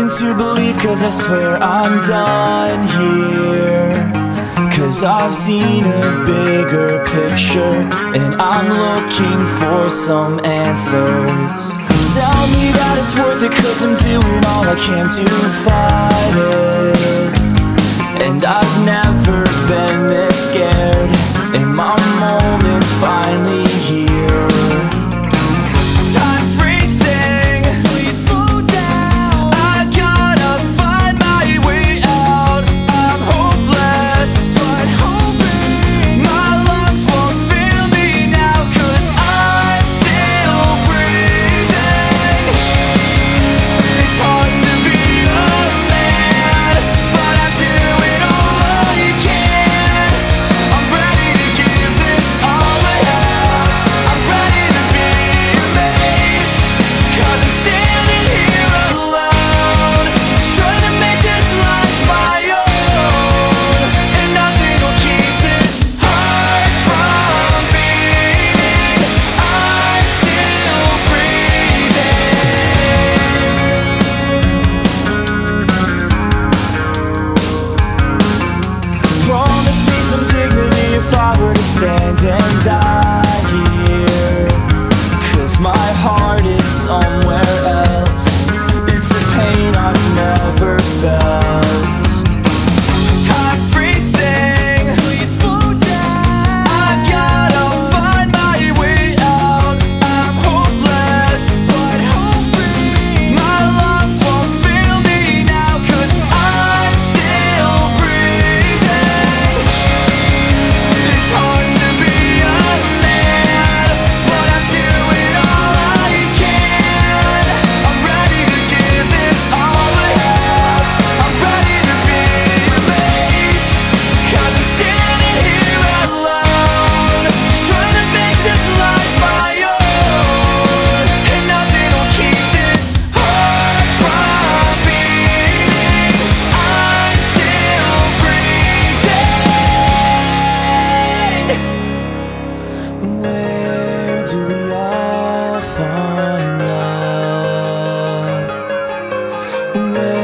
reason to believe, 'cause I swear I'm done here. 'Cause I've seen a bigger picture, and I'm looking for some answers. Tell me that it's worth it, 'cause I'm doing all I can to fight it. And I've never been this scared, and my moment's finally here. Time's racing, please slow down. I gotta find my way out. I'm hopeless, but hoping my lungs won't fail me now, 'cause I'm still breathing. It's hard to be a man, but I'm doing all I can. I'm ready to give this all I have. I'm ready to be amazed, 'cause I'm standing here alone, trying to make this life my own. And nothing will keep this heart from beating. I'm still breathing. Promise me some dignity if I were to stand and die here, 'cause my heart is somewhere else. It's a pain I've never felt. Time's racing, please slow down. I gotta find my way out. I'm hopeless, but hoping my lungs won't fail me now, 'cause I'm still breathing. It's hard to be a man, but I'm doing all I can. I'm ready to give this all I have. I'm ready to be amazed, 'cause I'm standing here alone, trying to make this life my own. And nothing will keep this heart from beating. I'm still breathing. Where do we all find love? Where